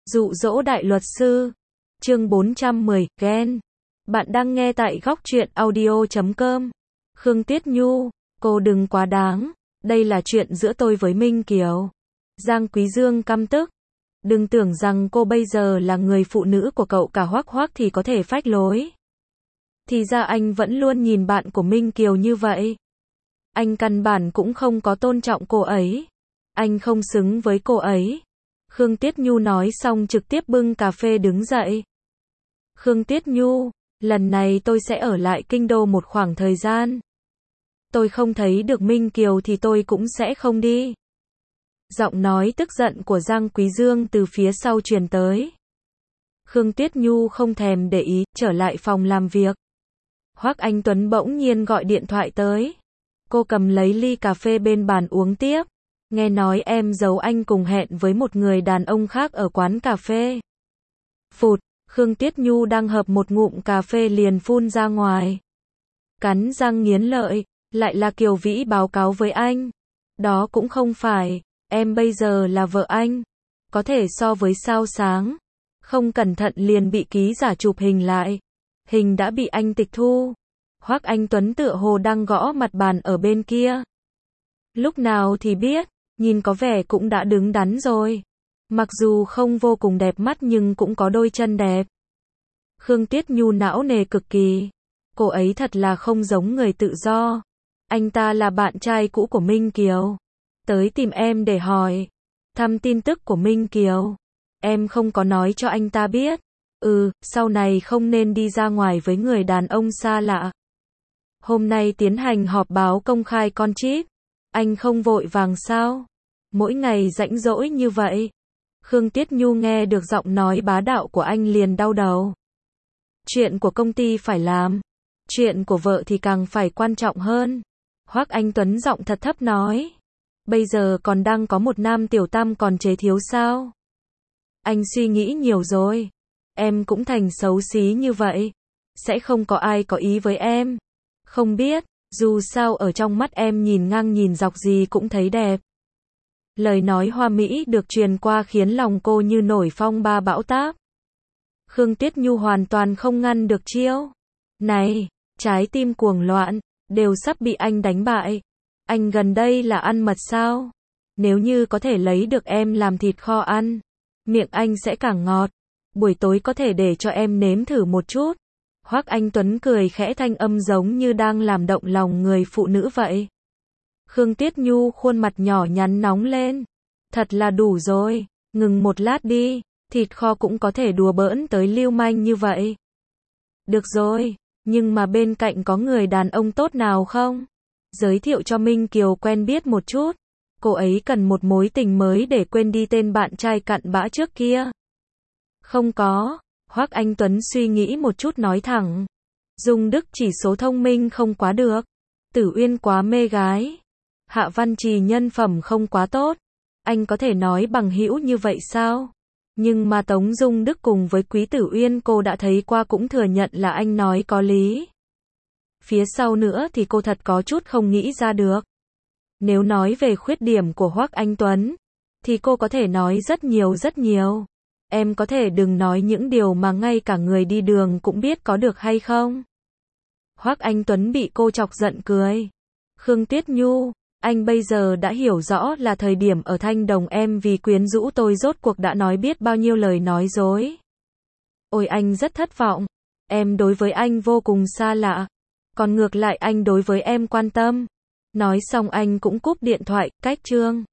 Dụ dỗ đại luật sư. Chương 410, ghen. Bạn đang nghe tại góc truyện audio.com. Khương Tiết Nhu, cô đừng quá đáng. Đây là chuyện giữa tôi với Minh Kiều. Giang Quý Dương căm tức. Đừng tưởng rằng cô bây giờ là người phụ nữ của cậu cả Hoắc Hoắc thì có thể phách lối. Thì ra anh vẫn luôn nhìn bạn của Minh Kiều như vậy. Anh căn bản cũng không có tôn trọng cô ấy. Anh không xứng với cô ấy. Khương Tiết Nhu nói xong trực tiếp bưng cà phê đứng dậy. Khương Tiết Nhu, lần này tôi sẽ ở lại kinh đô một khoảng thời gian. Tôi không thấy được Minh Kiều thì tôi cũng sẽ không đi. Giọng nói tức giận của Giang Quý Dương từ phía sau truyền tới. Khương Tiết Nhu không thèm để ý, trở lại phòng làm việc. Hoắc Anh Tuấn bỗng nhiên gọi điện thoại tới. Cô cầm lấy ly cà phê bên bàn uống tiếp. Nghe nói em giấu anh cùng hẹn với một người đàn ông khác ở quán cà phê. Phụt, Khương Tiết Nhu đang hập một ngụm cà phê liền phun ra ngoài. Cắn răng nghiến lợi, lại là Kiều Vĩ báo cáo với anh. Đó cũng không phải, em bây giờ là vợ anh. Có thể so với sao sáng. Không cẩn thận liền bị ký giả chụp hình lại. Hình đã bị anh tịch thu. Hoắc Anh Tuấn tựa hồ đang gõ mặt bàn ở bên kia. Lúc nào thì biết, nhìn có vẻ cũng đã đứng đắn rồi. Mặc dù không vô cùng đẹp mắt nhưng cũng có đôi chân đẹp. Khương Tiết Nhu não nề cực kỳ. Cô ấy thật là không giống người tự do. Anh ta là bạn trai cũ của Minh Kiều. Tới tìm em để hỏi. Thăm tin tức của Minh Kiều. Em không có nói cho anh ta biết. Sau này không nên đi ra ngoài với người đàn ông xa lạ. Hôm nay tiến hành họp báo công khai con chip. Anh không vội vàng sao? Mỗi ngày rảnh rỗi như vậy. Khương Tiết Nhu nghe được giọng nói bá đạo của anh liền đau đầu. Chuyện của công ty phải làm. Chuyện của vợ thì càng phải quan trọng hơn. Hoắc Anh Tuấn giọng thật thấp nói. Bây giờ còn đang có một nam tiểu tam còn chế thiếu sao? Anh suy nghĩ nhiều rồi. Em cũng thành xấu xí như vậy. Sẽ không có ai có ý với em. Không biết, dù sao ở trong mắt em nhìn ngang nhìn dọc gì cũng thấy đẹp. Lời nói hoa mỹ được truyền qua khiến lòng cô như nổi phong ba bão táp. Khương Tiết Nhu hoàn toàn không ngăn được chiêu. Này, trái tim cuồng loạn, đều sắp bị anh đánh bại. Anh gần đây là ăn mật sao? Nếu như có thể lấy được em làm thịt kho ăn, miệng anh sẽ càng ngọt. Buổi tối có thể để cho em nếm thử một chút. Hoắc Anh Tuấn cười khẽ thanh âm giống như đang làm động lòng người phụ nữ vậy. Khương Tiết Nhu khuôn mặt nhỏ nhắn nóng lên. Thật là đủ rồi, ngừng một lát đi, thịt kho cũng có thể đùa bỡn tới lưu manh như vậy. Được rồi, nhưng mà bên cạnh có người đàn ông tốt nào không? Giới thiệu cho Minh Kiều quen biết một chút. Cô ấy cần một mối tình mới để quên đi tên bạn trai cặn bã trước kia. Không có. Hoắc Anh Tuấn suy nghĩ một chút nói thẳng. Dung Đức chỉ số thông minh không quá được. Tử Uyên quá mê gái. Hạ Văn Trì nhân phẩm không quá tốt. Anh có thể nói bằng hữu như vậy sao? Nhưng mà Tống Dung Đức cùng với Quý Tử Uyên cô đã thấy qua cũng thừa nhận là anh nói có lý. Phía sau nữa thì cô thật có chút không nghĩ ra được. Nếu nói về khuyết điểm của Hoắc Anh Tuấn, thì cô có thể nói rất nhiều rất nhiều. Em có thể đừng nói những điều mà ngay cả người đi đường cũng biết có được hay không? Hoắc Anh Tuấn bị cô chọc giận cười. Khương Tiết Nhu, anh bây giờ đã hiểu rõ là thời điểm ở Thanh Đồng em vì quyến rũ tôi rốt cuộc đã nói biết bao nhiêu lời nói dối. Ôi anh rất thất vọng. Em đối với anh vô cùng xa lạ. Còn ngược lại anh đối với em quan tâm. Nói xong anh cũng cúp điện thoại, cách chương.